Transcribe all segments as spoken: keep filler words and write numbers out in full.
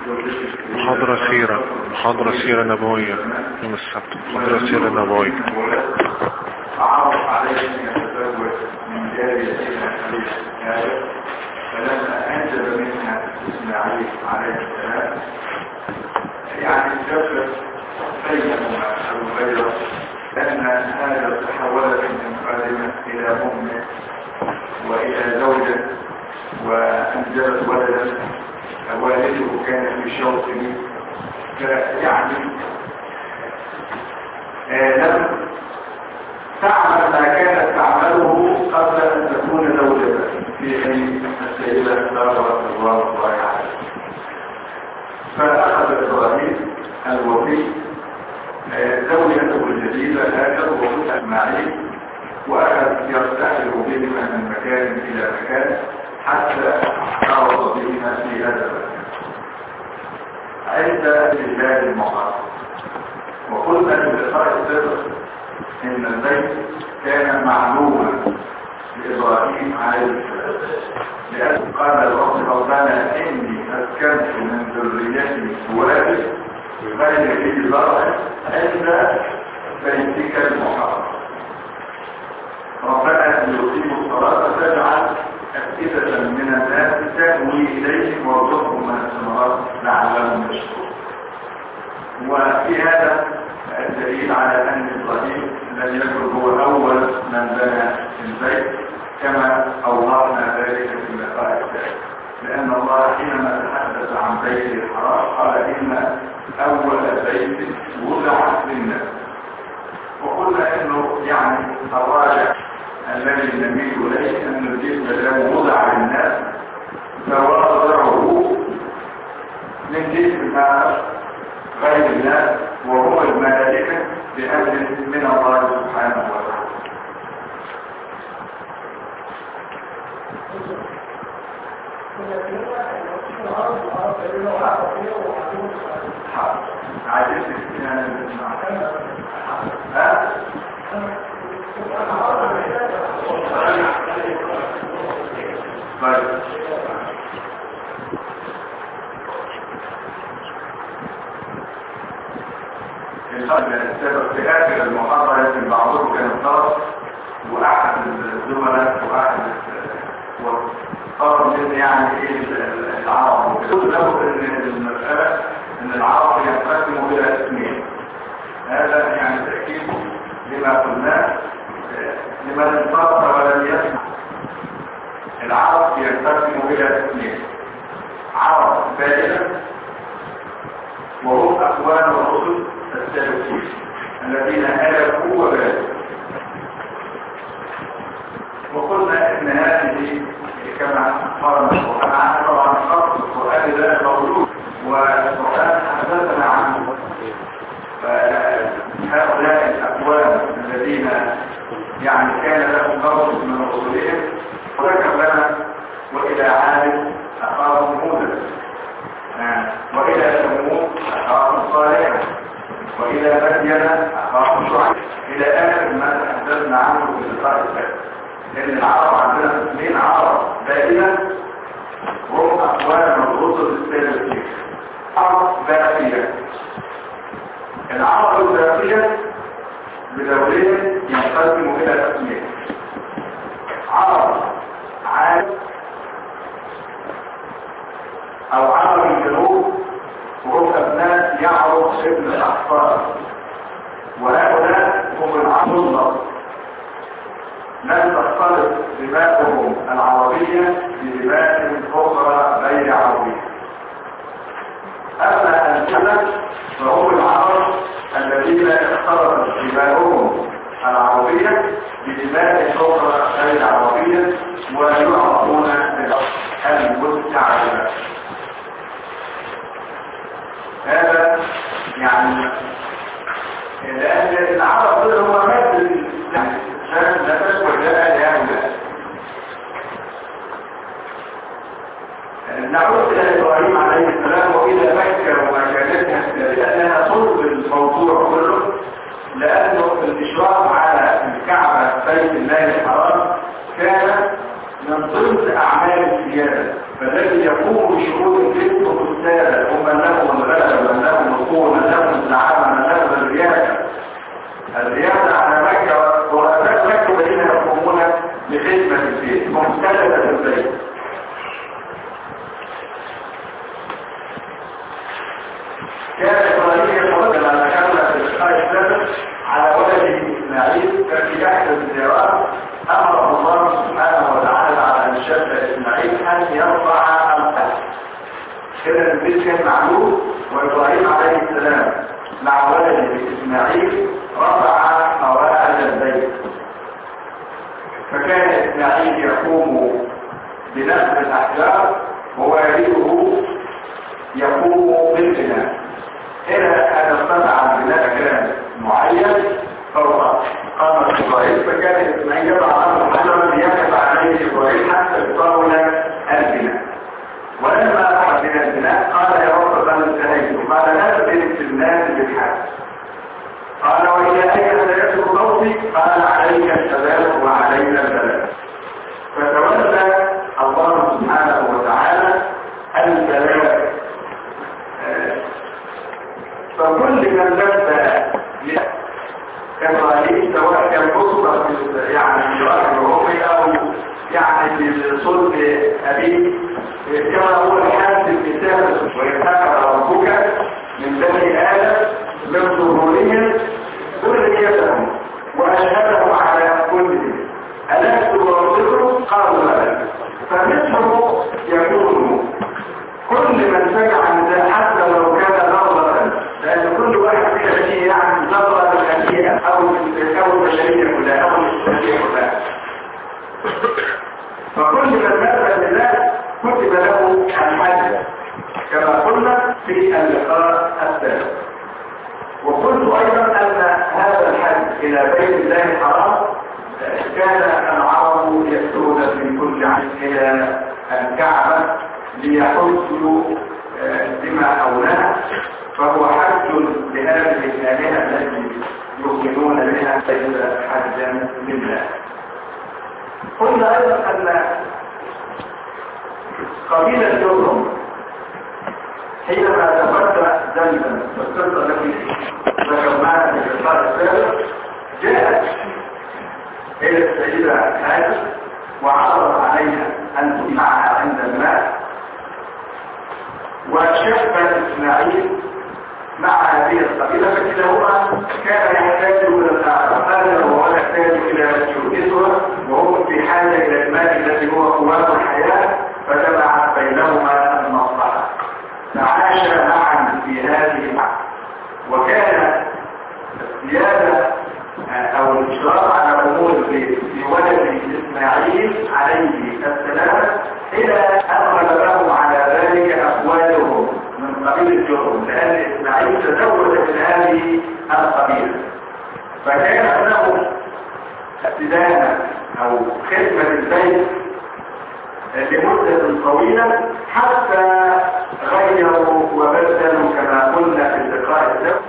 محاضرة سيرة محاضرة سيرة نبوية يوم السبت، محاضرة سيرة نبوية. عرض عليه ان يتزوج من جارية فلما انجب منها اسماعيل عليه السلام يعني جبت بينهما او غير ان هذا تحولت من خادمة الى ام والى زوجة وانجبت ولدا والده كان في شوق فيعني آه لم تعمل ما كانت تعمله قبل ان تكون زوجة في حين السيدة سارة رضوان الله عليها. فاخذ ابراهيم الوفي آه زوجته الجديدة هاجر وفتح اسماعيل واخذ يرتحل بهما من مكان الى مكان حتى عرض بهما في هذا المكان عند الهلال المحرم. وقلنا في اللقاء السابق ان البيت كان معلوما لابراهيم عليه السلام، لأن قال الرب ربنا اني اسكنت من ذريتي وادي غير ذي زرع عند بيتك المحرم ربنا ان يقيموا الصلاه فاجعل أفئدة من الناس تهوي إليهم وارزقهم من الثمرات لعلهم يشكرون. وفي هذا الدليل على أن إبراهيم لم يكن هو أول من بنى البيت كما أوضحنا ذلك في اللقاء الثالث، لأن الله حينما تحدث عن بيته الحرام قال إن أول بيت وضع للناس. وقلنا إنه يعني الراجع الذي نميل إليه أن الجسم له وضع للناس فوضعه من جسم غير الناس وهو الملائكة بأمر من الله سبحانه وتعالى. عجبت ها؟ طيب السبب في آخر المحاضرة يمكن بعضهم كان طرف وأحد الزملاء وأحد طرف من يعني إيه العرب قلت له إن المسألة إن العرب ينقسموا إلى اثنين. هذا يعني تأكيد لما قلناه لمن انصرف ولم يسمع. العرب ينقسموا إلى اثنين: عرب بائنة وهم أخوان الرسل السالكين الذين هلكوا وباتوا. وقلنا إن هذه كما قال القرآن عنها طبعا خط القرآن لا موجود والقرآن حدثنا عنه. فهؤلاء الأخوان الذين يعني كان لهم قوم من رسولهم وذكر لنا وإلى عاد أخاهم هودا وإلى ثمود أخاهم صالحا وإلى مدين أخاهم شعيب إلى آخر ما تحدثنا عنه في اللقاء الثالث. لأن العرب عندنا اثنين عرب دائما هم أخوان الرسل السالكين. عرب باقية. العرب الباقية بدورهم ينقسم إلى قسمين: عرب عاد أو عرب الجنوب وهم أبناء يعرب ابن الأحفار، وهؤلاء هم العرب النصر. لن تختلط دماؤهم العربية بدماء أخرى غير عربية. أما الجنة فهم العرب الذين اختلطت دماؤهم العربية بدماء أخرى غير عربية ويعرفون بالمستعجلة. هذا يعني لأن العرب هو مادة الإسلام لا تشبه لها لهؤلاء. نعود إلى إبراهيم عليه السلام وإلى مكة ومكانتها لأنها صلب الموضوع كله، لأنه الإشراف على الكعبة بيت الله الحرام كان من ضمن أعمال السيادة، فالذي يقوم بشؤون الجسم والسادة هم كان إبراهيم يتوكل على ذكرنا في اللقاء السابق على ولده إسماعيل ففي أحد الزيارات أمر الله سبحانه وتعالى على أن شاب إسماعيل أن يرفع القلب. كده البيت كان معلوم، وإبراهيم عليه السلام مع ولده إسماعيل رفع قواعد البيت. فكان إسماعيل يقوم بنفس الأحجار ووالده يقوم بالبناء إلى أن استطاع البناء كان معين فوق قام إبراهيم. فكان إسماعيل يضع أمر حجرا ليقف عليه إبراهيم حتى يطول البناء. ولما أخذ من البناء قال يا رب قد انتهيت، قال لا تدرك في الناس بالحال. قال وإلى أين سيسر صوتي؟ قال عليك الشباب وعلينا البلاء. فتولى الله سبحانه وتعالى البلاء. فكل من لبى إبراهيم سواء كان بصرة يعني في الروحي أو يعني في صلب أبيه كما هو الحال في الكتاب ويتذكر ربك من بني آدم من ظهورهم ذريتهم وأشهدهم على كلهم ألست بربكم؟ قالوا بلى. فمثله يكون كل من سمع من حتى لو كان نظرا، لأن كل واحد فيه يعني نظرة الخلية أو أو البشرية كلها أو البشرية كلها. فكل من نزل لله كتب له الحج كما قلنا في اللقاء السابق. وقلت أيضا أن هذا الحج إلى بيت الله الحرام كان العرب يأتون في كل عام إلى الكعبة ليحجوا بما حولها، فهو حج لهذه الآلهة التي يؤمنون بها ليس حجا لله. قلنا أيضا أن قبيلة جرهم حينما تفتح ذنبا والقصة التي ذكرناها في اللقاء السابق جاءت إلى السيدة هاجر وعرض عليها أن تجمعها عند الماء، وشف إسماعيل مع هذه القبيلة فكلاهما كان يحتاج إلى الآخر وهو يحتاج إلى شركتها وهم في حاجة إلى الماء الذي هو قوات الحياة، فجمعت بينهما المصلحة فعاش معا في هذه المعنى. وكان الزيادة أو الإشراف على أمور البيت في ولد إسماعيل عليه السلام إلى أن غلبهم على ذلك أقوالهم من قبيل الجرم، لأن إسماعيل تزوج من هذه القبيلة، فكان له استدانة أو خدمة البيت لمدة طويلة حتى غيروا وبدلوا كما قلنا في اللقاء السابق.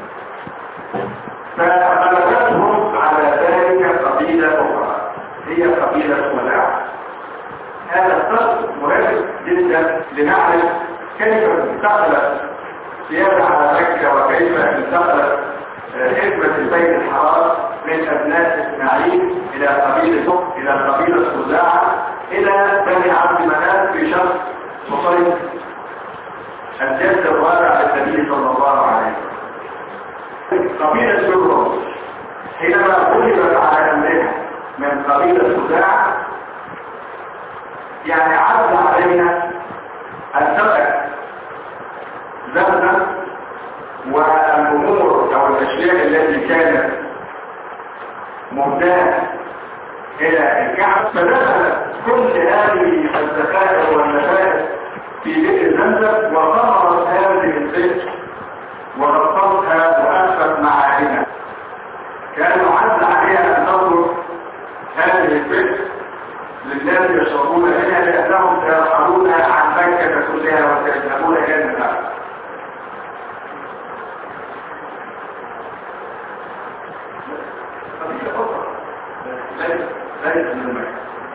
فغلبتهم على ذلك قبيلة أخرى هي قبيلة خزاعة. هذا الصف مهم جدا لنعرف كيف انتقلت سيادة على مكة وكيف انتقلت خدمة البيت الحرام من أبناء إسماعيل إلى قبيلة إلى قبيلة خزاعة إلى بني عبد مناف في شرق مصرف الجد الرابع للنبي صلى الله عليه وسلم. قبيلة جرهم حينما غلبت على أمرها من قبيلة خزاعة يعني عز علينا أن تقع ذنبا والأمور أو الأشياء التي كانت مهداة إلى الكعب، فدخلت كل هذه الذخائر والنفائس في بئر زمزم وطهرت هذه البئر وغطتها وأخذت معادنها. كانوا عز عليها أن تترك هذه البئر للناس يشربون منها لأنهم سيرحلونها عن مكة كلها وسيذهبون إلى المكة. ليس من المكة.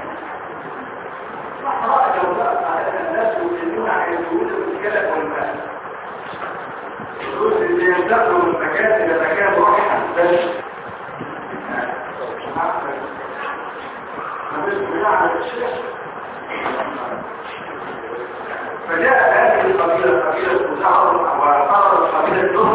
صحراء جوزاء على الناس يؤمنون عن الوجود والكلام والماء. الوجود اللي ينتقلوا من مكان إلى مكان روحا بس. فجاء هذه القبيلة قبيلة خزاعة وقررت قبيلة جرهم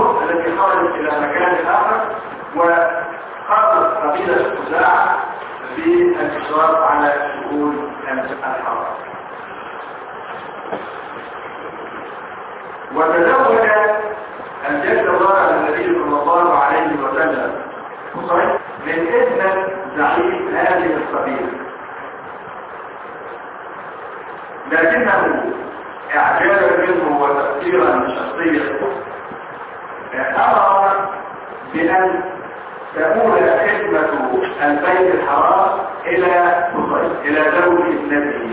وتزوج الجد الرابع النبي صلى الله عليه وسلم من ابنة زعيم هذه القبيلة، لكنه اعجابا منه وتفكيرا شخصيا امر بان تكون خدمة البيت الحرام الى الى زوج ابنته،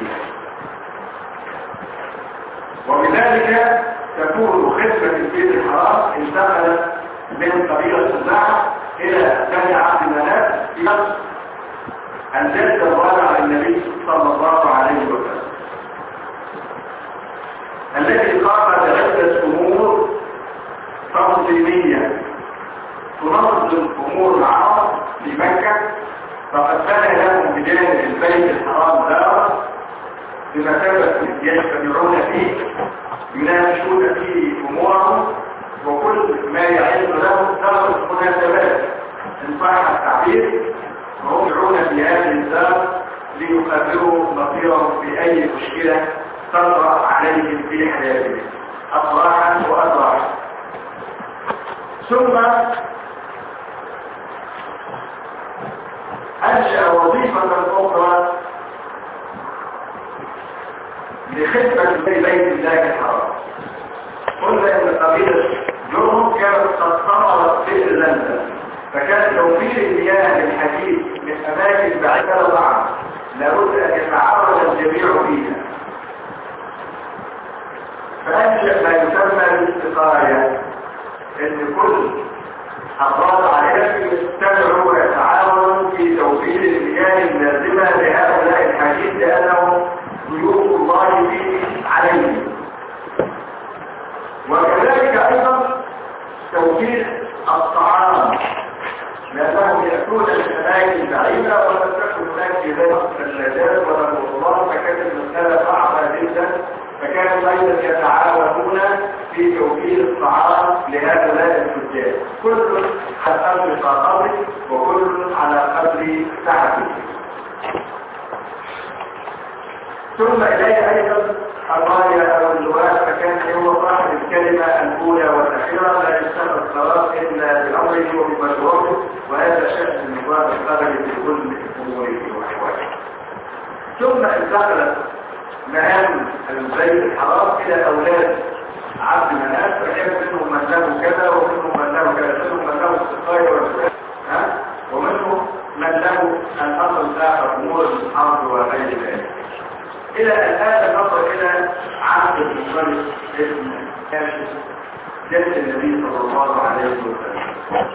وبذلك تكون خدمة البيت الحرام انتقلت من قبيلة الزعم الى بني عبد مناف في مصر الجد الرابع للنبي صلى الله عليه وسلم، الذي قام بعدة امور تنظيمية تنظم امور العرب في مكة. فقد بنى لهم بجانب البيت الحرام دارا بمثابة يجتمعون فيه يناقشون فيه امورهم، وكل ما يعز لهم ثغرة مناسبات ان صح التعبير، وهم يدعون في هذه الدار ليقرروا مصيرهم في اي مشكلة تطرأ عليهم في حياتهم أطراحا وأطراحا. ثم أنشأ وظيفة أخرى لخدمة بيت الله الحرام. قلنا إن قبيلة جرهم كانت قد ثمرت بئر زمزم، فكان توفير المياه للحديث من أماكن بعيدة طبعا لابد أن يتعرض الجميع فيها، فأنشأ ما يسمى بالاستقاية، ان كل افراد عائلته يجتمعوا ويتعاونوا في توفير المياه اللازمة لهؤلاء الحديث لأنهم ضيوف الله فيه عليهم. وكذلك أيضا توفير الطعام، لأنهم يأتون الأماكن بعيدة ولم تكن هناك ذلك الثلاجات ولا الوصلات، فكانت المسألة صعبة جدا، فكانوا أيضا يتعاونون في توفير الطعام لهؤلاء التجار، كل على قدر طاقته وكل على قدر سعته. ثم إليه أيضا الراية أو اللواء، فكان هو صاحب الكلمة الأولى والأخيرة، لا يشتغل الصلاة إلا بأمره وبمشروعه، وهذا شأن النظام القبلي في كل أموره وأحواله. ثم انتقلت مهام البيت الحرام إلى أولاد عبد مناف، فكان منهم من له كذا ومنهم من له كذا، منهم من له السقاية والسؤال ومنهم من له الأمر الآخر أمور الحرب وغير ذلك، إلى الآن نصل إلى عبد المطلب ابن هاشم جد النبي صلى الله عليه وسلم.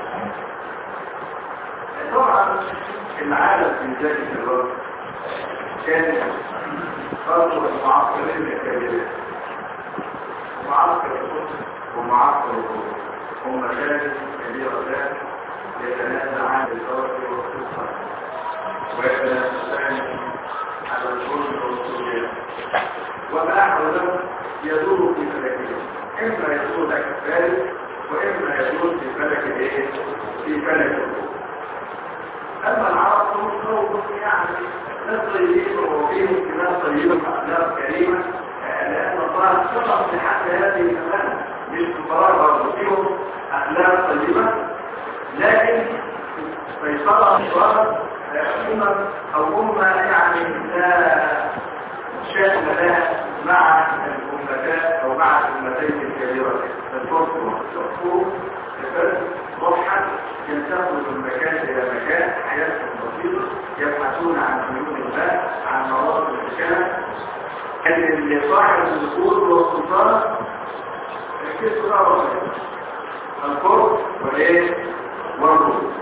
طبعا العالم في ذلك الوقت كان برضه المعسكرين الكبيرين، معسكر القدس ومعسكر الروم هم مشاكل كبيرتان يتنازعان بالفرق والقصه ويتنازعان على الكل والسوريا، وما أحوله يدور في فلكه، إما يدور لك الثالث وإما يدور في فلك الإيه؟ في فلك الروم. أما العرب هم يعني ناس طيبين وفيهم كمان طيبة وأخلاق كريمة، لأن الله سبق لحد هذه الأمانة مش كفار برضه فيهم أخلاق طيبة، لكن سيطرة الشرار أمم أو أمة يعني لا شأن لها مع الأمتين أو مع الأمتين الكبيرة الفرس والفرس الفرس ضحا ينتقلوا من مكان إلى مكان، حياتهم بسيطة، يبحثون عن حلول الله، عن مواقف الإشكال. أن اللي صاحب النقود والسلطان كيف صار الفرس والإيه والروم.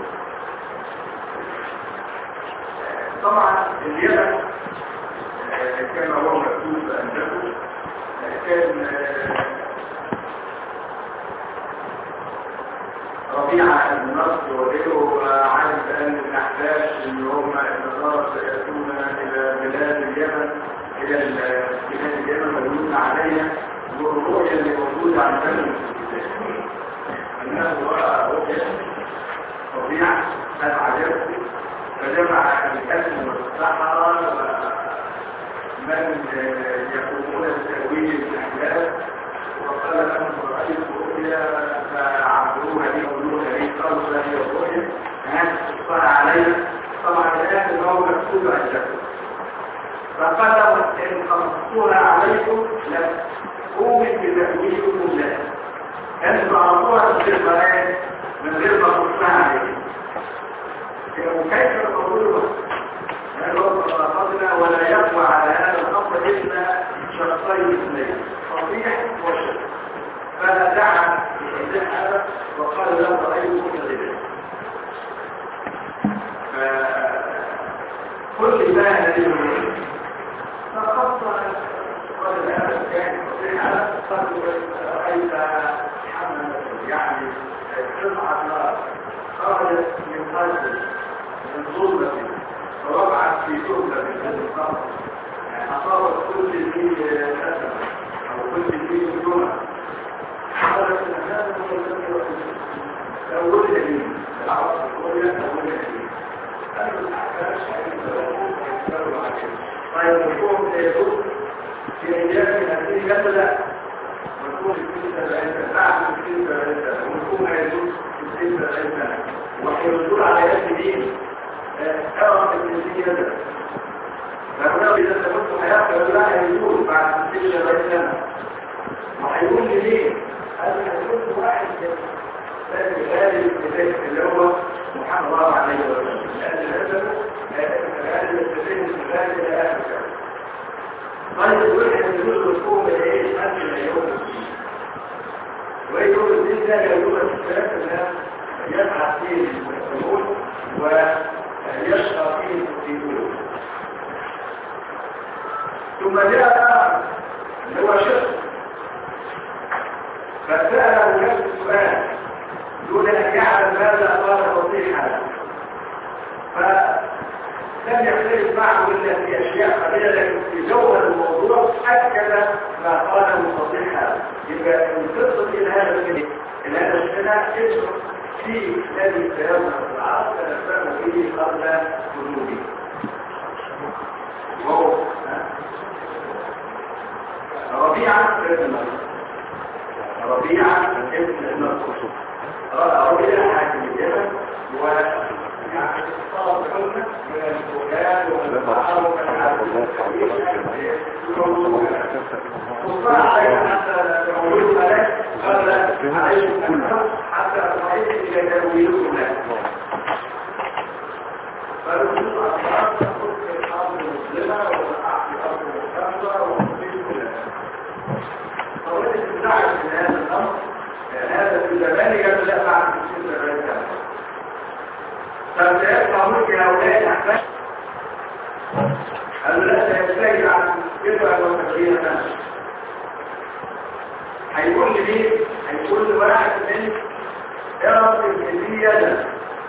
طبعا اليمن كما هو مكتوب أنه كان ربيعة بن نصر وغيره عارف أن الأحداث اللي هم النصارى سيأتون إلى بلاد اليمن إلى بلاد اليمن مدلون عليها، والرؤية اللي موجودة عندنا أنه رؤية ربيعة قد عجبته، فجمع الكلم والسحرة ومن يقومون بتأويل الأحداث وقال لهم رأيت رؤيا فعبدوها لي قولوها لي قالوا لا هي الرؤيا هذا اصطلع علي. طبعا الآن اللي هو مكتوب عندكم فقال إن خلصتوها عليكم لم أؤمن بتأويلكم لها. أنتم عرضوها في البيان من غير ما تصنع عليكم. وكيف تقولوا قدنا ولا يقوى على هذا الأمر إلا شخصين اثنين صحيح وشك. فدعا بإذن هذا وقال له رأيكم كذلك. كل ما هذه فخص قال هذا كان صحيح هذا قد رأيت محمد يعني قطعة نار خرجت من قلبه من ظلمة ورفعت في جملة من هذا القمر يعني أصابت كل ذي أسف أو كل ذي جملة خرجت من هذا القمر أول يمين العرض الأولى أول يمين هذا الأحكام طيب الحكم سيكون في أيام هذه جملة والحكم في سبعين بعد في سبعين والحكم هيزول في سبعين وحيزول على يد مين؟ أرى التنسية فهنا إذا تكون حياة فلا هيزول بعد سبعين سنة وحيقول لي ليه؟ هذا هيكون واحد لكن غالب اللي هو محمد الله عليه وسلم لأن الهدف غالب التفين الغالب إلى آخر الشهر. طيب الوحدة يقول الحكومة إيه؟ أنت لا يوم الدين ويقول الدين لا يوم الثلاثة الناس يسعى فيه المسلمون ويشقى فيه المسلمون. ثم جاء آخر اللي هو شخص فسأله نفس السؤال دون أن يعلم ماذا قال وصيحا فلم يختلف معه إلا في أشياء قليلة لكن في جوهر الموضوع أكد ما قاله وصيحا. يبقى القصة إلى هذا الشيء إلى هذا الشيء اسم في الذي سيظهر في العصر تنفذ فيه قبل وجوده وهو ربيعة ابن النصر ربيعة ابن النصر ربيعة حاكم اليمن ويعني صار حكمة من البلاد والبحر والعالم وصار عليها حتى تقولون لك قال عليكم حتى أصحيح إلى تأويلكم لك فالرسول على الأرض تقول في الأرض المسلمة والأحد الأرض المستمرة ومسلمة لك طولت الدعوة من هذا الأمر هذا في زمان يبدأ بعد ستين سبعين سنة فسيبقى ملك هؤلاء الأحفاد الذي يستجد عن تسعة وسبعين سنة هيقول لي مين؟ هيقول لي واحد من إرق الجزية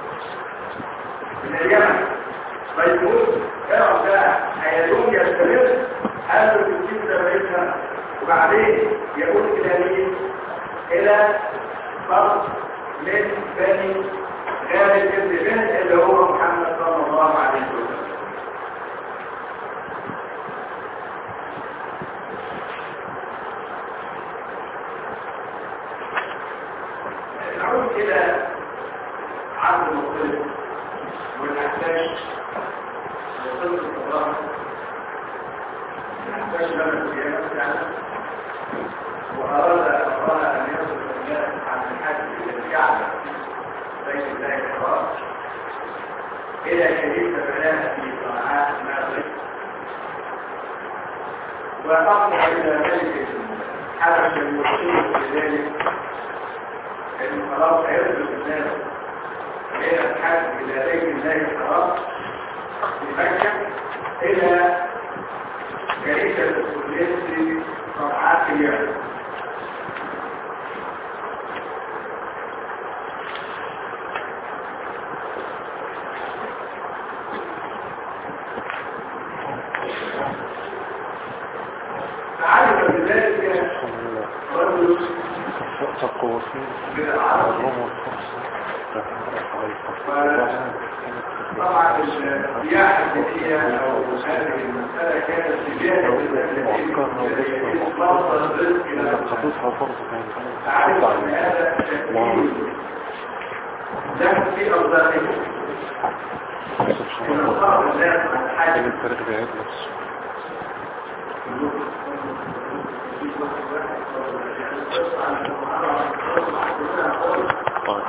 من اليمن فيقول إرق ده هيدوم يستمر ألف وستين سبعين سنة وبعدين يقول إلى مين؟ إلى فرد من بني غالب ابن بنت اللي هو محمد صلى الله عليه وسلم. نعود إلى عبد المطلب والأحساش وصلت الصلاة الأحساش لما القيامة تعالى وأراد أراد أن يصل الناس عن الحج إلى الكعبة بيت الله الحرام إلى كنيسة بناها في صنعاء المغرب وأقع إلى ذلك حدث المسلم بذلك أن خلاص هيصل الناس إلى الحج إلى بيت الله الحرام في مكة إلى كنيسة المسلمين في صنعاء اليمن. تقوى فيه الروم والفرصة طبعا السياحة الدينية أو هذه المسألة كانت سياحة خطوطها فرصة تعرف أن هذا التكليف له في أرضائه سبحان الله من التاريخ بعيد نفسه طيب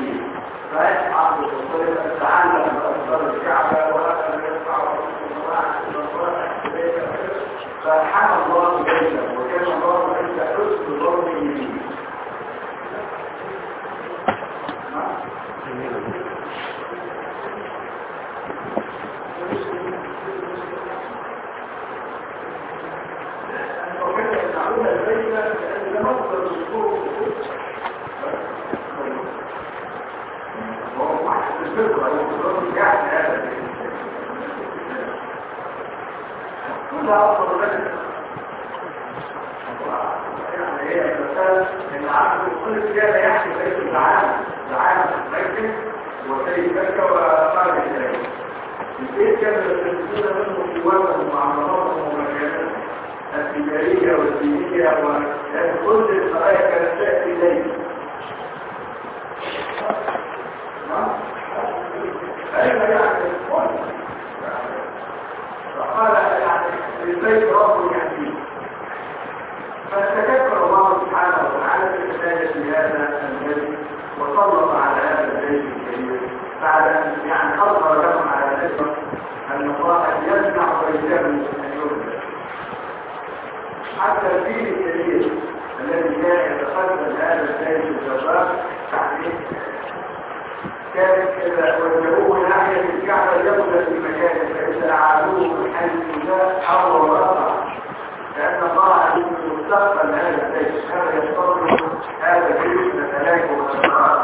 فأسعى بالصلاة تعلم بأسرار الكعبة وأسأل يسمع وأسأل كلها أفضل لك. يعني هي المسألة إن عقد كل زيادة يحكي بيت العالم العالم الميت وسيد مكة وقال إليه البيت كان يستفيدون منه في وزن ومعاملاتهم ومكاناتهم التجارية والدينية وكان كل القضايا كانت تأتي إليه. أين يعني الكل؟ فقال يعني للبيت رب يحكيه. فاستكبر الله سبحانه وتعالى في الثالث هذا البيت وسلط على هذا البيت الكبير بعد ان يعني اظهر لهم على ذلك ان الله يمنع بيته ان يرجع. حتى الفيل الكبير الذي جاء يتقدم هذا البيت الجبار تعليم كان اذا وجهوه ناحيه الكعبه يبدا في مكانه فاذا اعادوه من حيث لا حول ولا قوه لأن الله عليم المستقبل هذا البيت هذا يستطيع هذا البيت نتلاقه والأمراض.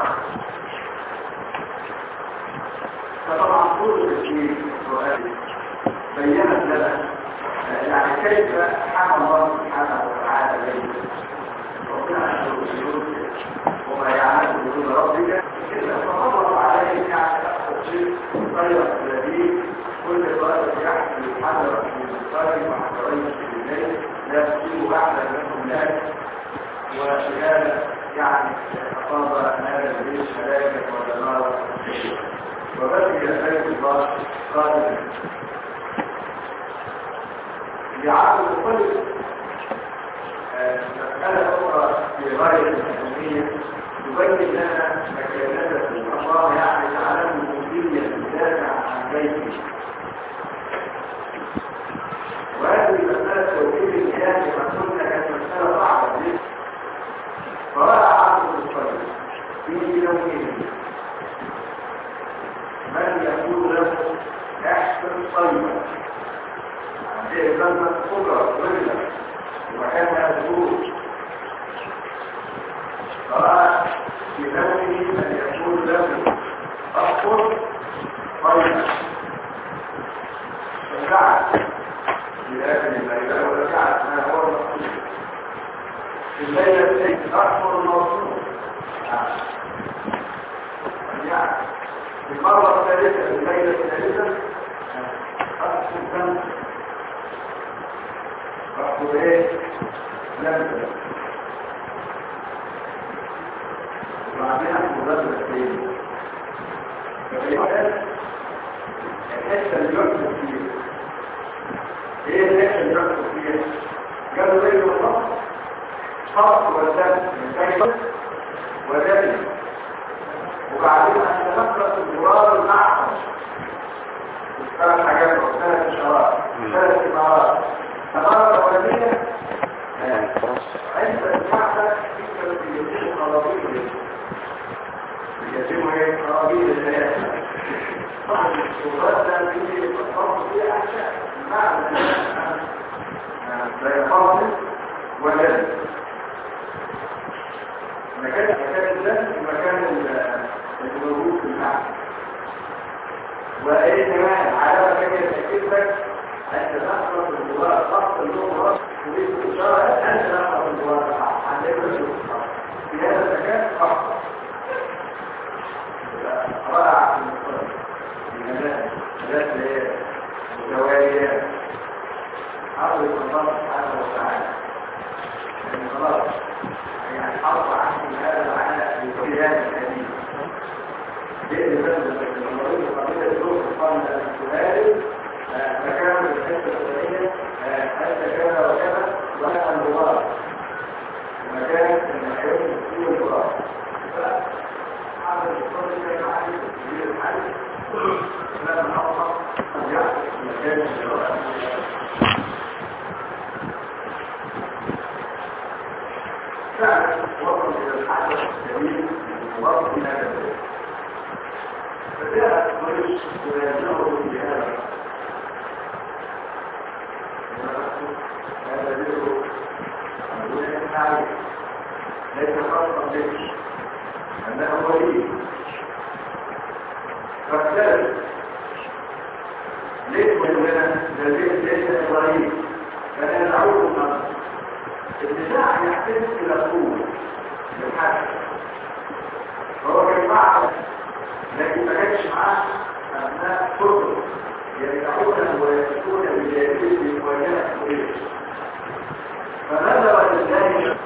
فطبعا كل الشيء سؤال بيّنت لنا يعني كيف حمى الله سبحانه وتعالى بيته ربنا أشهر بيوته وما يعلم بدون ربك إلا فضل عليه يعني أكثر شيء طيب الذي كل طالب يحمل حذر من الطالب وحذرين في الليل لا تصيب أحدا منهم ذلك وشهادة يعني أصاب هذا البيت ملائكة ودمار وبقي بيت الله قادما لعقل كل مسألة أخرى في غاية الأهمية تبين لنا مكانته الله يعني تعلم مدية الدافع عن بيته. وهذه المسألة توحيد الإله كما قلنا كانت مسألة صعبة جدا. فرأى عبد الصالح في يومه من يقول له احسن طيبا عندها كلمة قدرة رجلة ومكانها الزوج. فرأى في نفسه من يقول له احسن طيبا فسعد لآخر الليلة ورجعت ما هو المقصود في الليلة التي أكبر الموضوع يعني في المرة الثالثة في الليلة الثالثة أكثر الزمن أكثر إيه؟ لمسة وبعدين أكثر لمسة الثانية ففي وقت الحتة اللي يكتب فيه ايه الحته اللي بيحصل فيها؟ قالوا زي الوسط خط والدم من كيف ودم وبعدين ان نقرا الجوار المعقل ثلاث حاجات ثلاث اشارات ثلاث امارات الاماره الاولانيه انت المعقل فكره يتم قرابيل يتم ايه قرابيل الحياه طبعا الصورات ده بيجي يتصرف فيها اشياء معنى لا يقابل ولا مكان مكان ده المكان الموجود في المعنى وايه كمان علامه كده تاكد لك انت تخلص الجوار الخط اللغه راس تريد الاشاره انت تخلص الجوار الخط عندك في هذا المكان خط رائع في المصطلح في المدارس ثلاث متواليات حرب الله سبحانه وتعالى يعني خلاص يعني حرب عن هذا العناء بكليات الحديث بإذن بلد المريض وقبيلة الروح القرن السؤال مكان الحسة الثانية حتى كذا وكذا وهذا الغبار مكان المحيط فيه الغبار فحرب الصدر كان عليه كبير الحديث لما نقص مكان الجواب فعلا وصل الى الحدث الجميل وصل الى هذا البيت فجاء قريش ويجره بهذا هذا بيته عندنا عليه ليس خاصا به انه ولي فاختلف ليه ولنا لذلك ليس إبراهيم حسنت الى الطول للحاجة فهو كان معه لكن ما كانش معاه ابناء كتب يدعون ويكتبون بجانبه وجهه اليه فنظر لله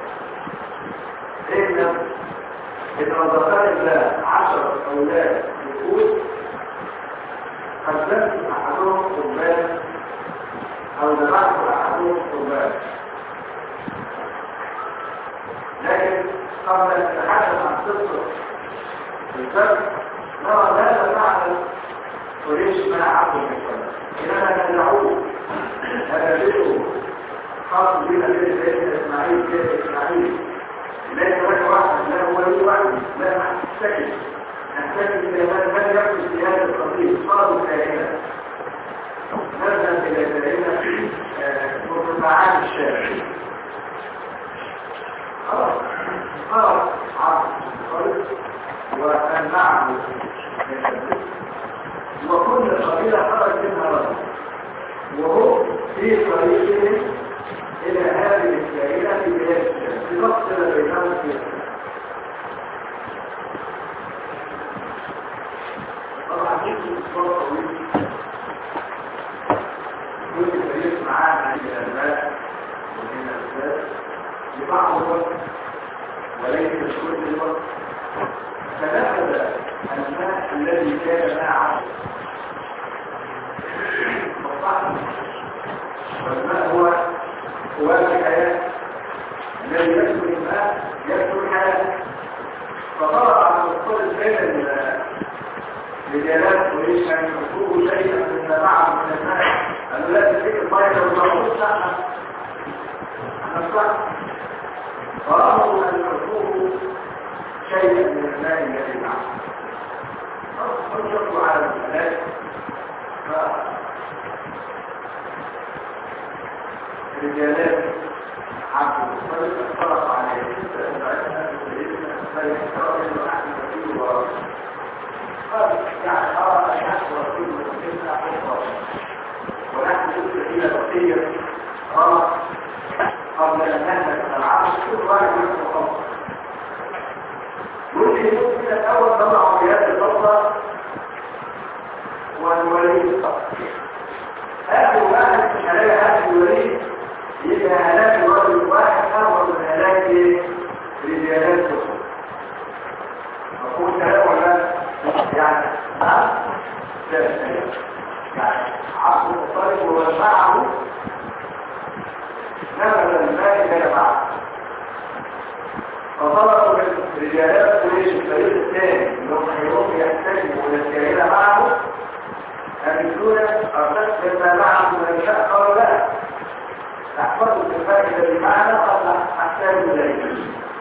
ان ان رزقنا الله عشرة اولاد يقول قدمت احدهم قربان او ذبحت احدهم قربان لكن قبل ان نتحدث عن قصه الذبح نرى ماذا فعل قريش مع عبد المطلب اننا ندعوه نبذله خاص بنا بين سيدنا اسماعيل سيدنا اسماعيل ليس لك واحد لا هو لي واحد لا نحتكي نحتكي الى من من يقصد في هذا القضيه صاروا كائنا نذهب الى كائنا مرتفعات الشارع خلاص خلاص عبد المطلب وكان معه وكل قبيله خرج منها رجل وهو في طريقه إلى هذه الكائنة في بلاد الشام لنفصل بينهم فيها طبعا يمكن أسبوع طويل كل فريق معاه عن الألباب ومن الأسباب لبعض الوقت وليس كل الوقت فنفذ الماء الذي كان معه والماء هو هو الحياة الذي يدخل الماء يدخل الحياة فطلب عن الصور بين الرجالات وليش أن يكتبوا شيئا مما معه من الماء قالوا لا تفكر المية والمعروف لحنا احنا الصح فرأوا أن يكتبوا شيئا من الماء الذي معه فانشطوا على الملاك رجالات عبد المطلب اختلط عليه فإنها سيدنا فإنه وأحد رسول الله قال يعني أرى أن يحصل رسول الله حفظا ونحن نسل إلى بقية رمى قبل أن نهلك العرش كل واحد يحصل خمسة ممكن يكون من الأول طلعوا بيات الفضة والوليد الصفر آخر واحد مش هلاقي هذا الوليد يبقى هلاك الرجل واحد أفضل من هلاك رجالات كثر مفهوم كلام ولا يعني ها؟ يعني عبد المطلب ووزعه نبذ الماء كان معه فطلبوا من رجالات قريش الفريق الثاني اللي هم هيروحوا يحتاجوا الى الكائنه معه أمثلون أرتكت مما معه من الشأ قالوا لا احفظوا الكفاء الذي معنا قبل أحتاج إليه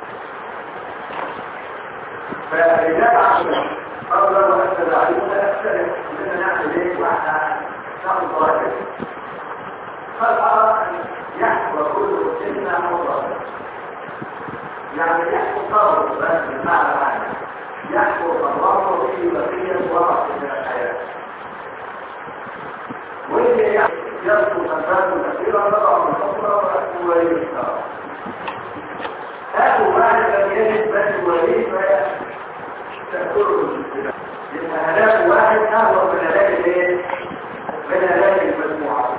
فالرجال عشرة قالوا له أنت دعيون أكثر لنا نعمل إيه وإحنا نعمل ضرائب قال أرى أن يحفظ كل سنة مرة يعني يحفظ طرف بس المعنى معنا يحفظ الله في بقية ورق من الحياة واللي يذكر أنفاده كثيرا نضع من الأخرى وأكل الثار هذا واحد لم يجد بني وليد فيأكله الجسد لأن هلاك واحد أهوى من هلاك الايه؟ من هلاك المجموعة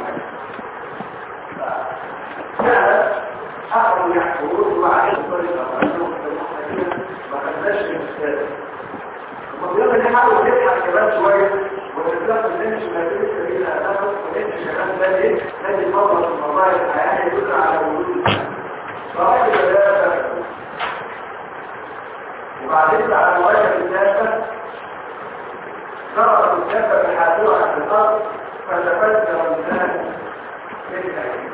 فكان أخذوا يحفظون وعليه الطريقة وأنهم المحتاجين ما خدناش من السادة المطلوب ان يحاول يضحك كمان شويه ونتلقى الناس ما سبيل أنه ونمشي كمان ده ايه الذي فضل في مظاهر الحياه يدل على وجود الانسان فراجل ثلاثه وبعدين على الواجهه الثالثه ضرب الكفه بحاجوها في الارض فتفجر الناس من العين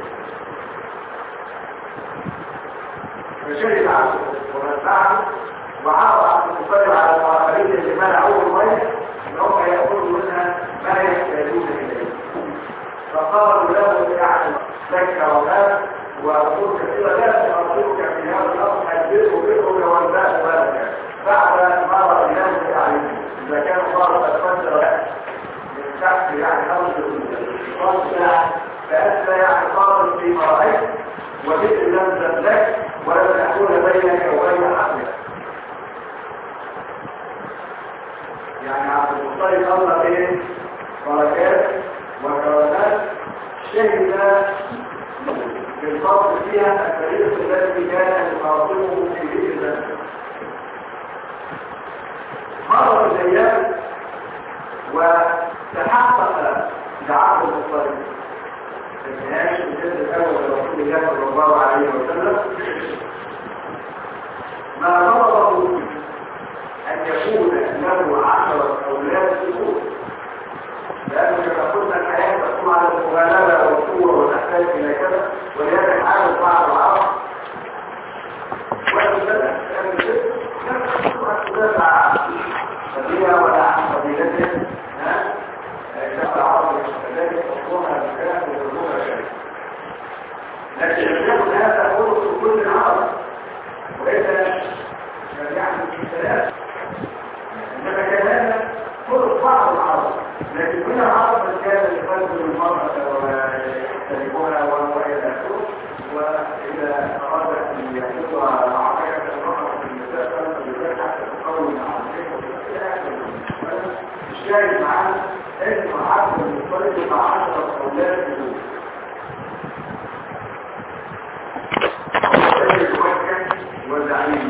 فشرب عنه ونزعه وعرض عبد المطلب على الآخرين اللي منعوه المية ان هم يأخذوا منها ما يحتاجون إليه فقالوا له يعني لك ومات وأقول كثيرا لا تأخذك في هذا الأمر أجبره بكم والباء ولك بعد ما رأيناه بأعينه إذا كان صار الفجر من تحت يعني خمس الفجر فأسلى يعني صار تنظر فيما رأيت وجئت لم لك ولن أكون بينك وبين عبدك. يعني عبد المطلب الله ايه بركات وكرامات شهد بالفضل فيها الفريق الذي كان يخاطبه في بيت الله. مرت الايام وتحقق لعبد المطلب النهاية الجزء الاول لرسول الله صلى الله عليه وسلم ما طلبه أن يكون له عشرة أولاد سكون، لأنه كما قلنا الحياة تقوم على المغالبة والقوة وتحتاج إلى كذا، ولهذا حالة بعض العرب وتبدأ كان الجزء لا تدافع عن قبيلة ولا عن قبيلته كما العرب كذلك تقومها بالكلام ويقولونها شيء، لكن يكون هذا هو كل العرب وإذا يعني الثلاث إنما كان هذا فرق بعض العرب، لكن من العرب من كان يفضل المرأة ويختلفونها وإلى آخره، وإذا أراد أن يحفظها العقيدة المرأة في النساء فلم يزال حتى تقوم مع الشيخ الشاهد معنا أنه عبد المطلب مع عشرة أولاد بدون وزعيم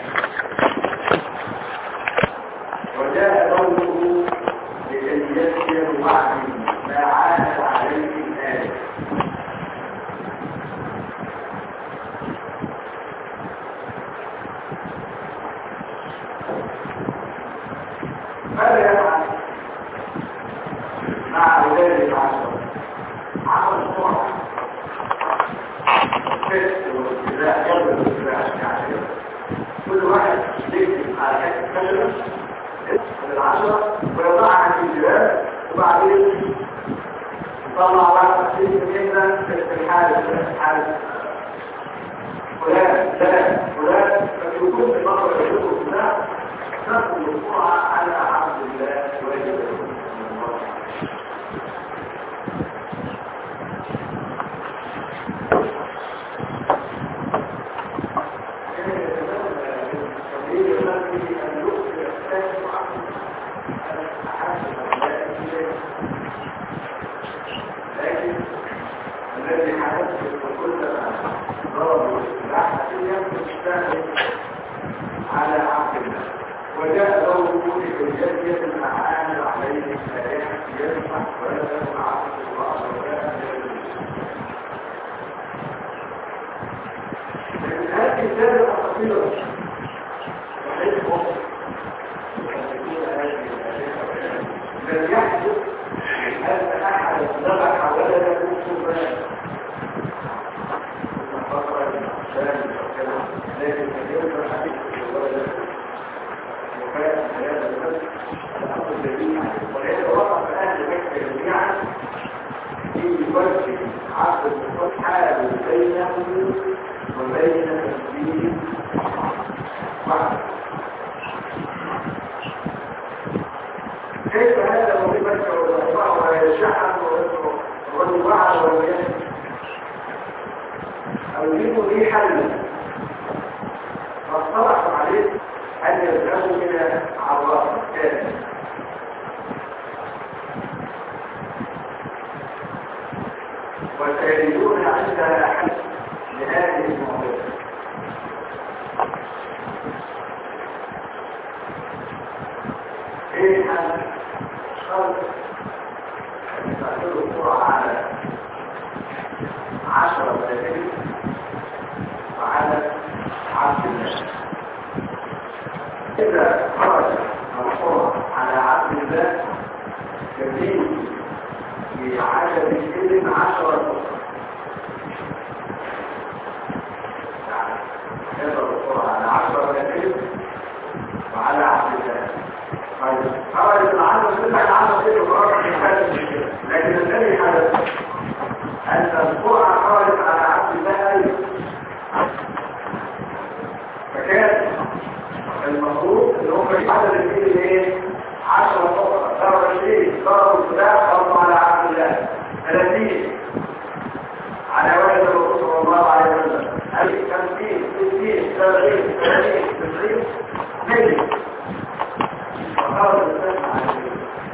وجاء قوله لكي يسير وعده ما عاد عليه الآية. ماذا يفعل مع أولاده العشرة؟ عمل صورة الفسق والاتباع يضرب الاتباع يعني كل واحد يكتب على حته كلمه من العشره ويضعها في الجبال وبعدين يطلع واحد فيه منا في الحاله حاله فلان فلان فلان فبيكون في مصر يشوفوا فلان نقل القرعه على عبد الله ويجب على عبد الله وجاء له بحجته المعاني عليه الآيات يسمح ولا يسمع عبد الله ولا لكن هذه الرسالة خطيرة وحيث مصر لم يحدث أن أحد ذبح ولدا سبحانه لكن اليوم الحديث الولد وكان هذا الولد الأمر الجميع ولهذا وقف أهل مكة جميعا في وجه عبد المطلب حال بينه وبين تسليم بعض. كيف هذا وفي مكة والأطباع ويشحن والوعد واليد أوليه لي حلا فاصطلحوا عليه أن يذهبوا إلى عراف الثاني وسيجدون عندها حل لهذه المعضلة. ايه الحل؟ شرط تعتبر القرى على عشرة ثلاثين وعلى عبد الله. إذا خرج القرى على عبد الله يزيد في عدد الإذن عشرة أخرى. يعني هذا القرى على عشرة ثلاثين وعلى عبد الله. طيب خرج العشرة ثلاثين عشرة ثلاثين وخرج في هذا الشيء، لكن الذي حدث أن القرى خرج على عبد الله أيضا، فكان المفروض ان هم يحدد الفيل ايه عشرة أخرى ضرب عشرين ضرب السلاح ضرب على عبد الله ثلاثين على واحد سبعين ثمانين تسعين مية فقال الإنسان عليه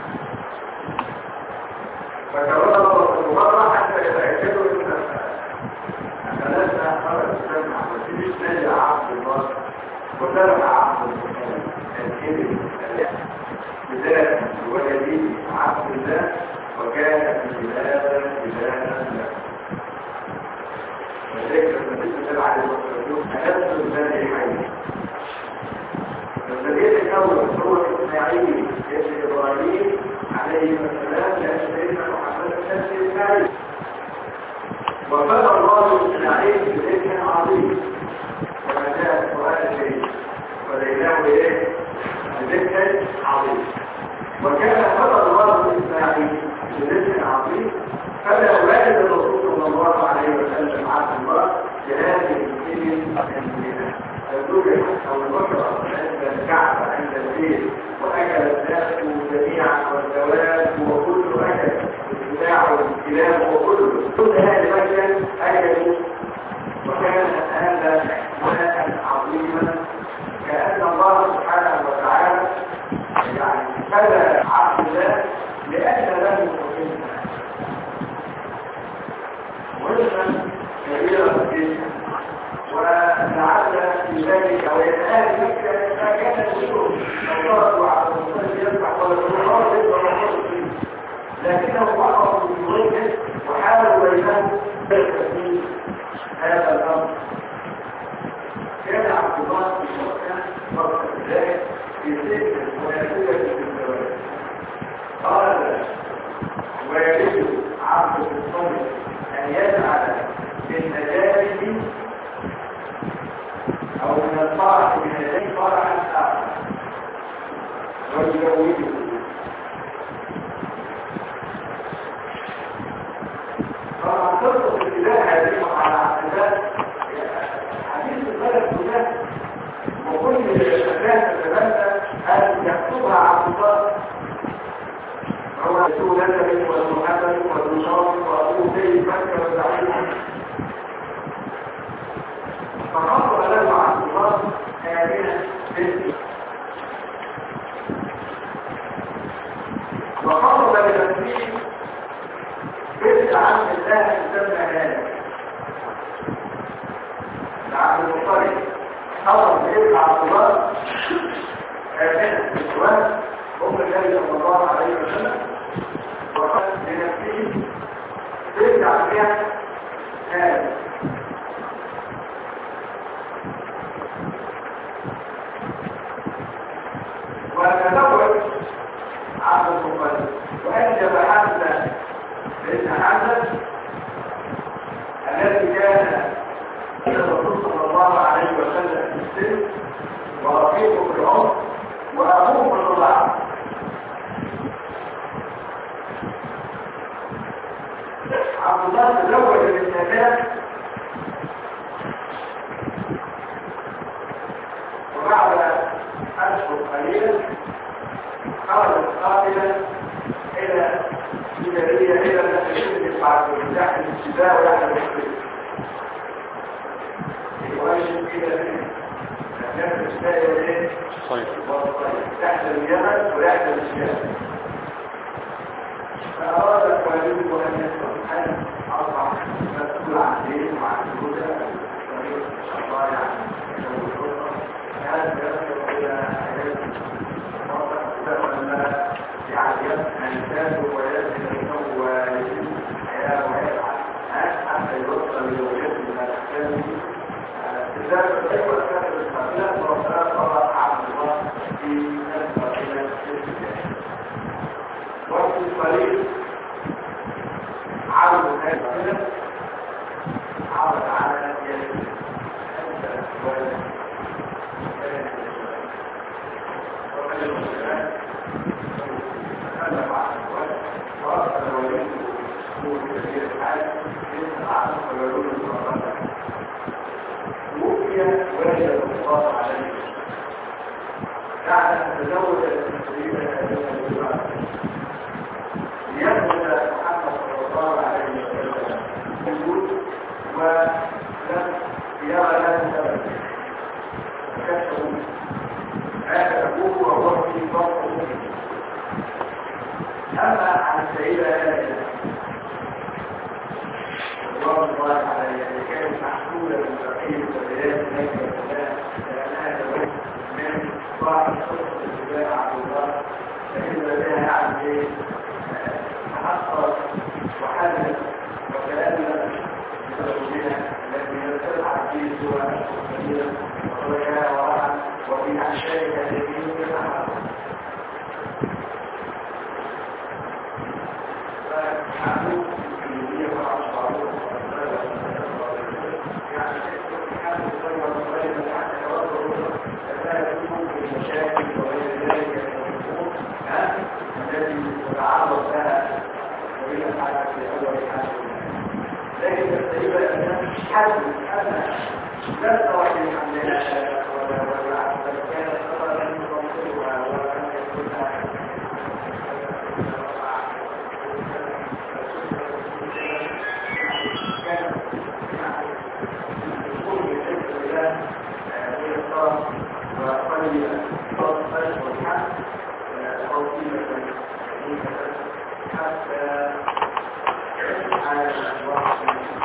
فكرر الله المرة حتى يتأكدوا من أخلاتنا قال الإنسان عليه مش نجي عبد الله وترك عبد الله الكبير بذات ولديه عبد الله وكان في بلاد بلاد له وذلك النبي صلى الله عليه وسلم ألف الذي حي فالذي يتكون هو إسماعيل ابن إبراهيم عليه السلام لأن سيدنا محمد نفس إسماعيل وفتى الله إسماعيل بذكر عظيم كما جاء القرآن الكريم وليناه إيه؟ بذكر عظيم وكان فتى الله إسماعيل بذكر عظيم فلا والد الرسول صلى الله عليه وسلم عبد الله بهذه الكلمة الكبيرة الزوجة أو البشرة عند الكعبة عند البيت وأكل الناس جميعا والزواج وكل أكل الاتباع والكلام وكله كل هذه المكان أكلوا وكان هذا ماء عظيما كأن الله سبحانه وتعالى يعني فلا عبد الله لأن له مهمة مهمة كبيرة جدا ولعل في ذلك ويتآل بك ما كان الشروط الله على المصطلح يفتح ولا الرحاض يبقى رحاض فيه لكنه وقف في وجهه وحاول بينه في هذا الأمر كان عبد الله في مكة وقت ذلك في ذكر ويأتي في الزواج قال ويجب عبد المصطلح أن يجعل بالنجاة أو من الفرح من يديه فرحا آخر ويزوجه فما قصة ابتداء هذه على اعتبار حديث البلد كلها وكل الأشياء تتبنى أن يكتبها عبد الله هو رسول الله والمحمد والنصار وأبوه زي مكة والزعيم فخطب له عبد الله هذه بنته وخطب لنفسه بنت عم الله تسمى هذا عبد المطلب خطب بنت عبد الله هذه النسوان أم النبي صلى الله عليه وسلم وخطب لنفسه بنت عمها هذا وتزوج عبد المطلب وأنجب حمزة بن حمزة الذي كان الرسول صلى الله عليه وسلم في السن ورفيقه في العمر وأبوه في الرضاعة عبد الله تزوج بالنجاة وبعد أشهر قليلة خرجت قاتلة إلى جبلية إلى نفسه بعد يحل الشباب ويحل الشباب يواجه إلى نفس الشباب والإيه؟ يحل اليمن ويحل الشباب فأراد والده أن يدخل أن أصبح مسؤول عن دينه وعن الهدى وإن الله يعني هذا يصل إلى حياته وقد يعني يبقى إنسانه ويجب أنه ويجب الحياة ويفعل حتى يوصل لوجهة من الأحكام بالذات الأيوة كانت الإسلامية ورسالة الله عبد الله في نفسه إلى الإسلام وفي الطريق عرض هذا عرض على يده أنت ويجب وكان المسلمات تخلف عن الوجه وأرسل وليه هو كثير الحال يسمع عنه ويقول المرات توفي وجد الله عليه بعد أن تزوج المسلمين هذين الجماعة ليثبت محمد صلى الله عليه وسلم وجود ولم يرى له سبب الله عليه كانت محمولة من بقية البيان لك الله لأنها تبقى من بعض الخطة الاتباع عبد الله فإذا بها يعني تحقق وحدث وكلامنا بزوجنا الذي يتبع فيه سوى كثيرا وغيرها وراء وفي أحشائك الذين يتحقق فحقوق الكلية وعشرة يعني حال الصيغة الصيغة حتى يوضع فلا يكون في المشاكل وغير ذلك التي تتعرض لها وهي الحالة في أول حالة لكن التجربة أنها حل أنا لا تواجه عندنا ولا ولا بل كانت خطرا أن تنصرها وأن يكونها وقليل الصوت والحق توصيلة حتى على الأنواع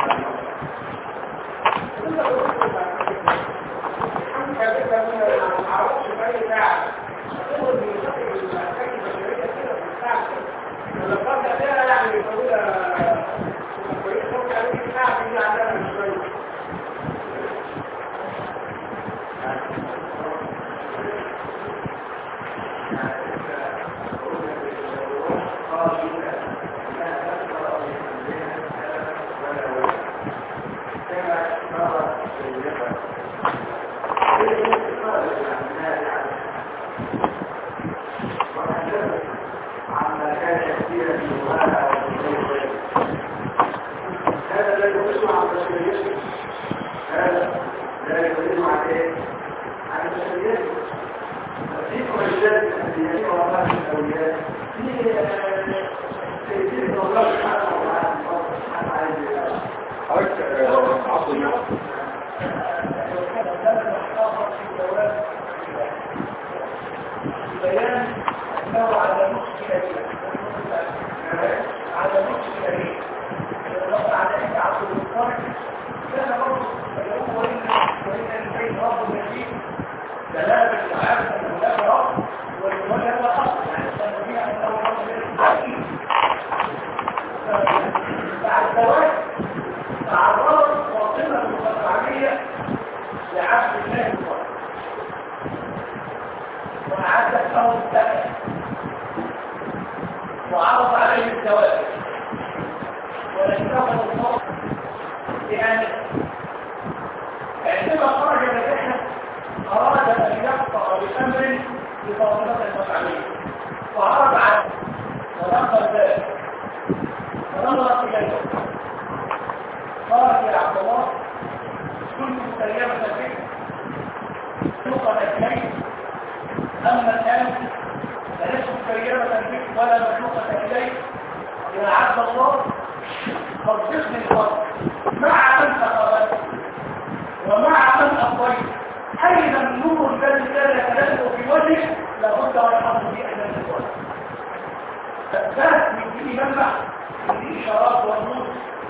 وعرض عليه الزواج ولكنه الصوت بأن عندما خرج نجاحا أراد أن يقطع بأمر بفاصلة المطعمية وعرض عليه ونقل ذلك فنظر إليه قال يا عبد الله كنت مستيامة بك سوق الأجنين أما الآن فلست مستيامة بك ولا مخلوقة إليك يا عبد الله صدقني الفضل مع من تقبلت ومع من أقويت أين النور الذي كان يتلألأ في وجهك لابد ويحط في أحداث الوجه فالذات من فيه منبع من فيه إشارات والنور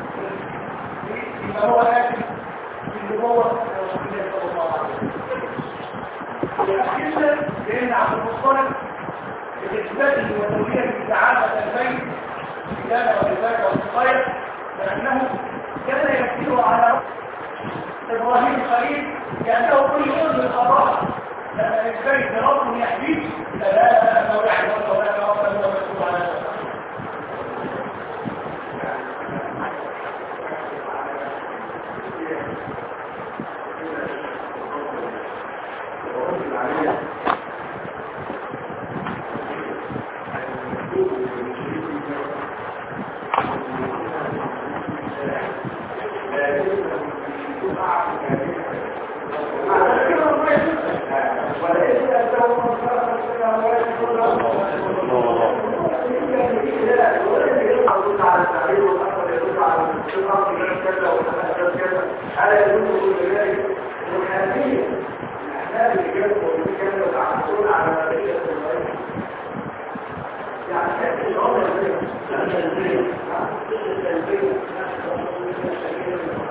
فيما هو آتي في النبوة رسول الله صلى الله عليه وسلم الأخير لأن عبد المطلب بإثباته وتوليه بسعادة البيت الإدانة والإبادة والسقاية لأنه كان يكتب على إبراهيم الخليل لأنه كل يوم بالقضاء لأن البيت رب يحديث لا لا لا أنه يحدث ولا يعرف أنه مسؤول على نفسه على يدل ذلك الحنفية الأحناف الجنة والكلمة والعقلون على بقية الغيب يعني كانت الأمر السلبية السلبية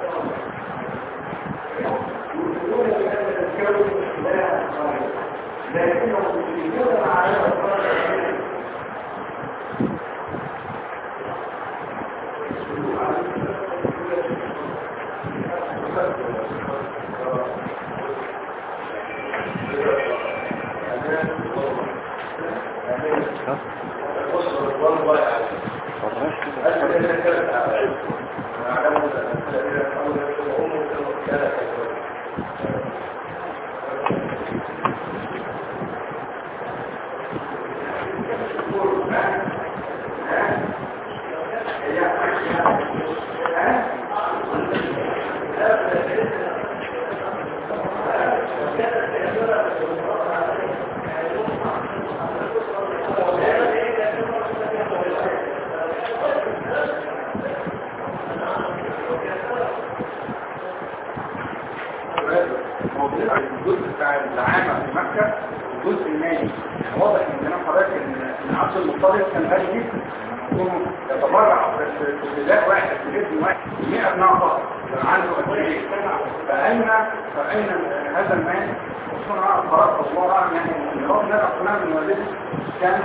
الجزء بتاع الزعامه في مكه الجزء المالي. يعني واضح من كلام حضرتك ان عبد المطلب كان غني جدا يتبرع بس بسلاح واحد بجسم واحد مئة ناقه كان عنده قد ايه؟ فاين فاين هذا المال؟ خصوصا على القرار الله اعلم يعني ان هو نبع كلها من والده كان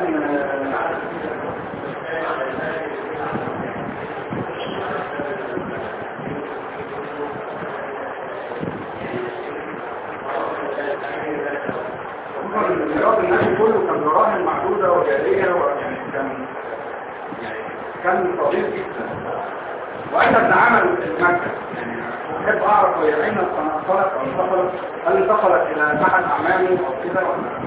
الرياض النادي كله كان براهن معدودة وجارية ويعني كان يعني كان صغير جدا. وأين الزعامة المكة؟ يعني أحب أعرف هي أين انتقلت أو انتقلت؟ هل انتقلت إلى أحد أعمامه أو كده ولا؟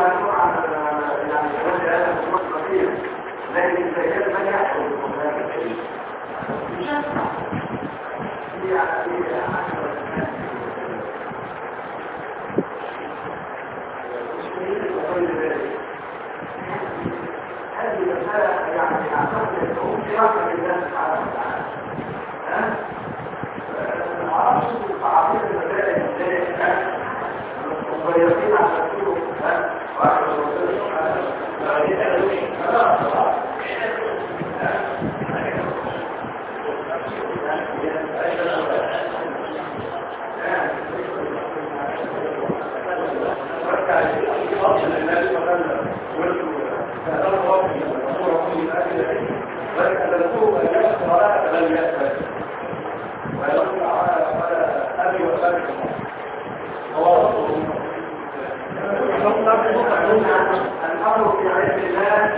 لكن إذا كان ما يحصل الصلاة لم يثبت ويقول على أبي وأبي هو الأمر في علم الله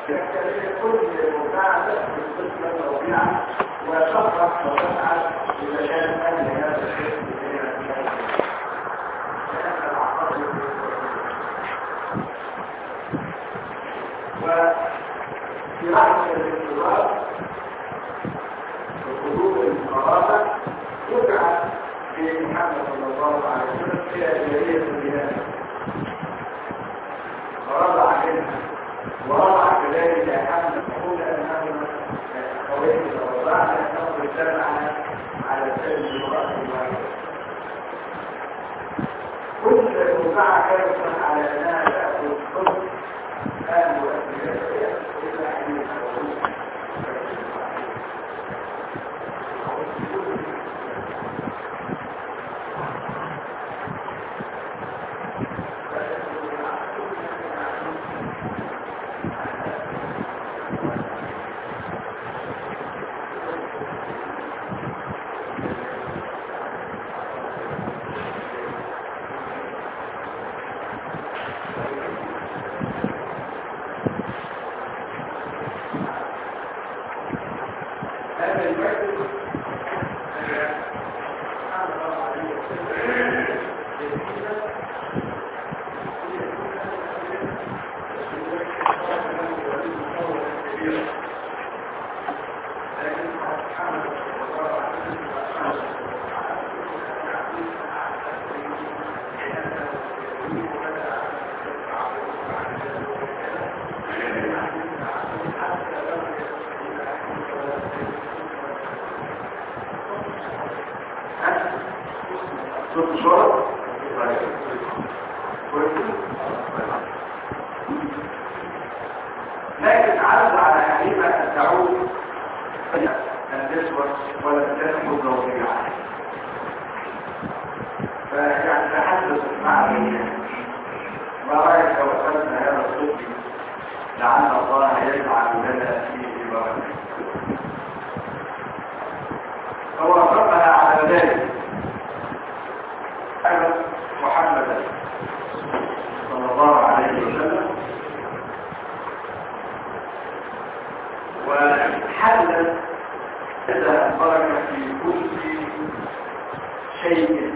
كل مساعدة في الطفل الرضيعة وتفرح وتسعد إذا كان أهل هذا الشيء وفي لحظة الانتظار وحضور القرابة يدعى في محمد صلى الله عليه وسلم إلى جارية البلاد ورضع عنها ورضع كذلك حمد يقول أنه قوية الرضاع لأنه يتبع على سبيل المرأة الواحدة كل مرضعة كانت على أنها تأخذ الصدق كان مؤثرات إلا حديث لكن عرض على حليمة أن تعود أن تسوى ولا تسمو زوجها فيعني تحدث مع بنيها ما رأيك وصلنا هذا الصوت لعل الله يجعل لنا فيه بركة فوافقها على ذلك محمد صلى الله عليه وسلم وحلت هذا البركة في كل شيء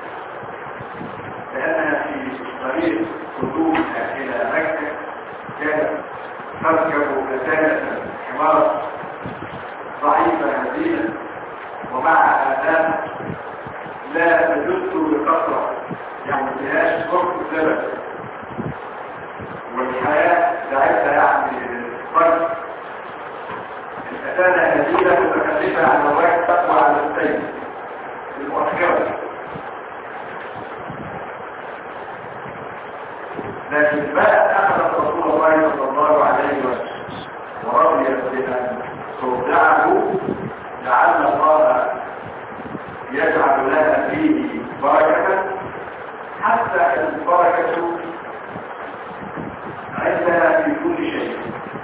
لأنها في طريق قدومها إلى مكة كانت تركب كتانة حمار ضعيفة هزيلة ومع آدام لا تجد بكثرة يعني فيهاش فرق زبد والحياة بتاعتها يعني فرق الكتانة هزيلة متكلفة عن الواحد تقوى على السيد المؤخرة لكن بقى أخذ رسول الله صلى الله عليه وسلم ورضي بأن تودعه لعل الله يجعل لها فيه بركة حتى البركة عندنا في كل شيء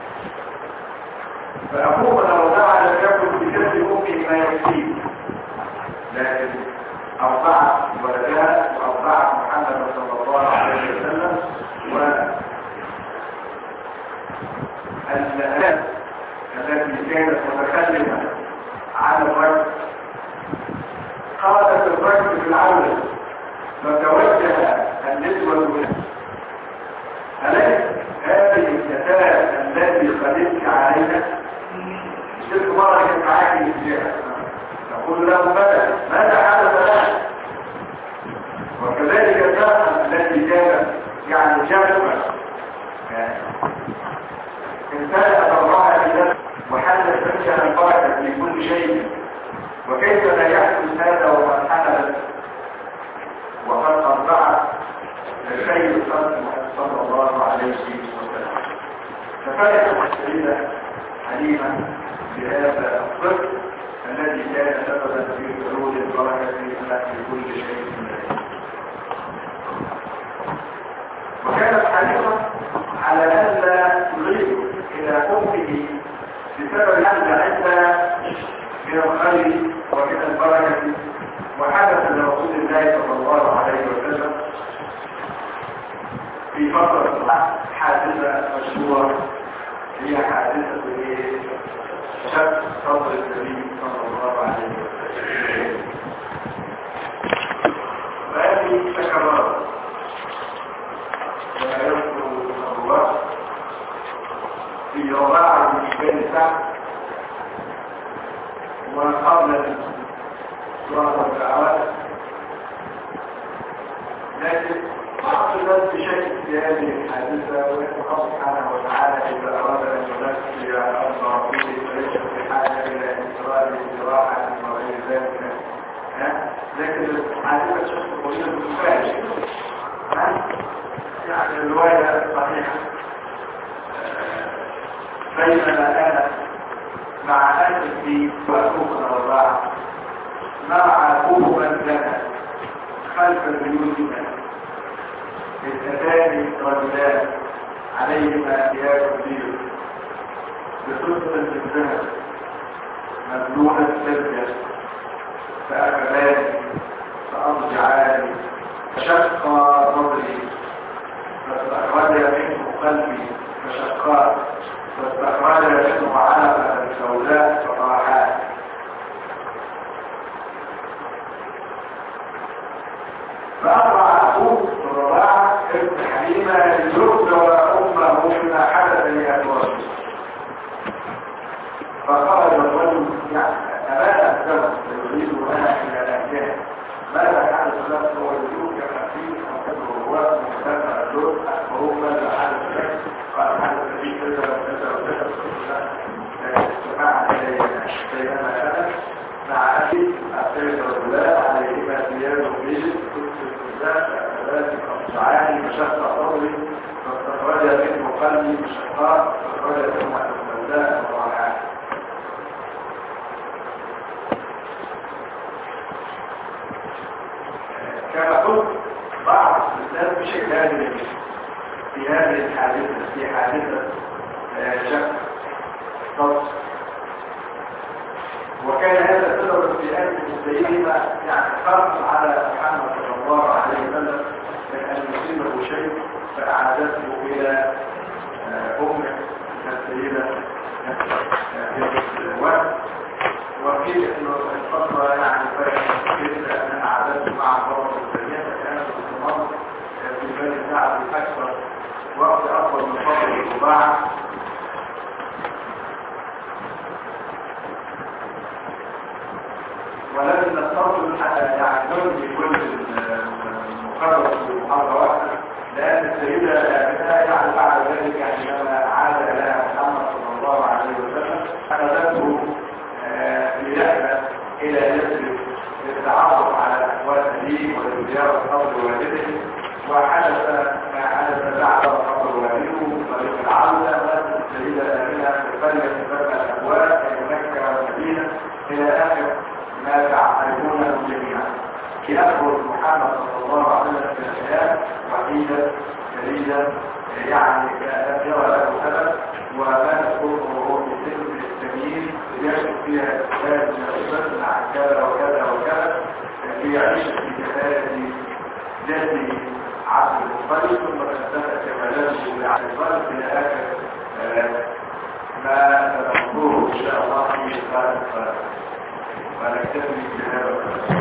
فأقوم لو دعا لم يكن بجد أمه ما يكفيه لكن أرضعت ولدها وأرضعت محمد صلى الله عليه وسلم والآن التي كانت متكلمة عن الرجل قالت الرجل في العودة فتوجه النسوة منه أليس هذه الكتاب التي خلدت عليها تلك مرة كانت معاك الجهة تقول له ماذا ماذا حدث لها وكذلك الزمن التي كانت يعني جاهزة امتلأت الله بذلك وحدث منها البركة في كل شيء وكيف لا يحدث هذا وقد حدث وقد أرضعت الخير صلى الله عليه وسلم ففرحت السيدة حليمة بهذا الطفل الذي كان سببا في حلول البركة في كل شيء وكانت حليمة على أن لا تغيب إلى أمه بسبب أن عندها من الخير ومن البركة وحدث لرسول الله صلى الله عليه وسلم في فترة حادثة مشهورة هي حادثة ايه؟ شك صدر النبي صلى الله عليه وسلم. وهذه تكررت كما يذكر الله في رضاعة بن سعد وقبل سورة الدعوات، لكن بعض الناس بشكل في هذه الحادثة ويقول سبحانه وتعالى إذا أراد أن ينسي أرض رسوله فليس في حاجة إلى إسرائيل استراحة وغير ذلك. لكن الحادثة شخص قليل بالفعل يعني الرواية صحيحة. بينما أنا مع أنفي وأكون الرضاعة مع أبوه لنا خلف بيوتنا اثنتان رجلان عليهما ثياب بيض بصدر من ذهب مبلولة سرجة فأكلان فأضجعان فشق صدري فاستخرج منه قلبي فشقات فاستخرج منه علقة سوداء فطرحات. فأطلع أبوه الرضاعة ابن حليمة ليخبر أمه بما حدث لأبوه، فخرج الرجل يعني أمام الزمن يريد لها إلى الأهداف ماذا حدث له هو يجوك خفيف أو كبر الرواق مختلفة اللون أخبروه ماذا حدث له قال حدث فيه كذا وكذا وكذا استماع بينما أنا مع أبي أبتلت الرجلان عليهما ثياب بيض فعاني مشقة صدري فاستخرج منه قلبي مشقات فاستخرج منه السوداء والرائحات. كما قلت بعض الناس بشكل هذه في هذه الحادثة في حادثة شق صدر، وكان هذا سبب في أن السيدة يعني خاف على محمد صلى الله عليه وسلم من أن يصيبه شيء فأعادته إلى أمه السيدة الوقت. وقيل أنه الفترة يعني فكرت أن أعادته مع فرص السيدة كانت الصمام في بني سعد أكثر وقت أفضل من فترة الرباعة. ولكن نستطيع حتى يعتمد كل المقرر في محاضرة واحدة، لأن السيدة الآبتاء يعني بعد ذلك عندما عاد إلى محمد صلى الله عليه وسلم أخذته ليأتي إلى يثرب للتعرف على أحوال أبيه ولزيارة قبر والده، وحدث ما حدث بعد قبر والده طريق العودة. ماتت السيدة الآبتاء تفرق بين الأبواب من مكة والمدينة إلى آخر ما تعلمونه جميعا. يأخذ محمد صلى الله عليه وسلم في الحياة وحيدة جديدة يعني لا يرى له سبب، وما تكون هو في سن التمييز يشرك فيها الإسلام من الرسل عن كذا وكذا وكذا ليعيش في كفاءة ذاته عبد المطلب، ثم تثبت كمالاته لعبد المطلب إلى آخر ما سنذكره إن شاء الله في القادم. ونكتفي بهذا.